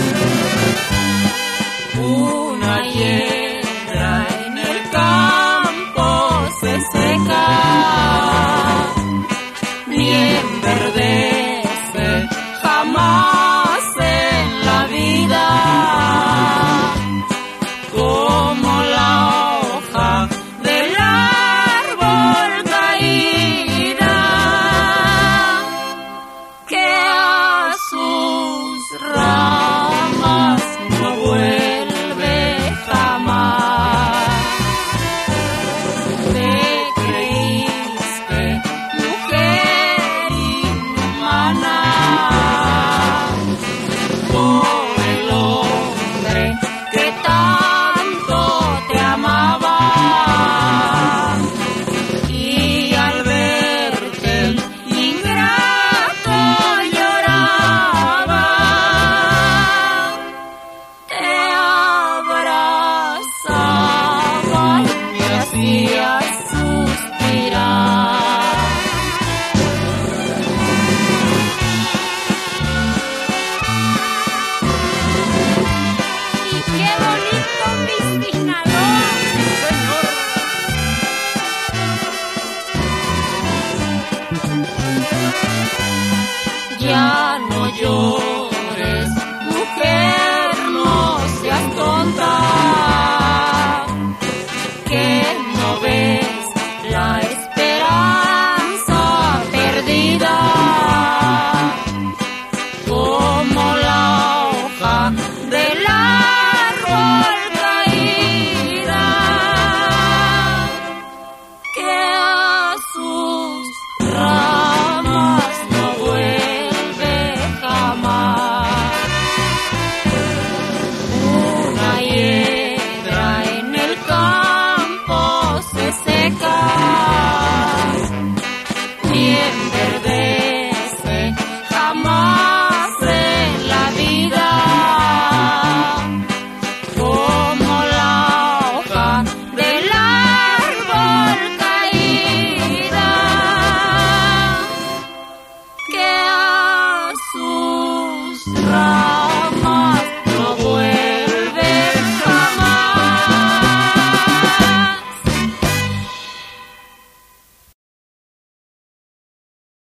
Una hiedra en el campo se seca, ni enverdece jamás en la vida, como la hoja del árbol caída, que a sus ramas no vuelve jamás. Te creíste mujer inhumana por el hombre que tanto te amaba, y al verte el ingrato lloraba, te abrazaba y me hacía suspirar. Y qué bonito mi Sinaloa, señor. Ya no llores, mujer, no seas tonta, que no ves la esperanza perdida, como la hoja del árbol caída, que a sus ramas no vuelve jamás. Una hiedra en el campo se seca, ni enverdece jamás.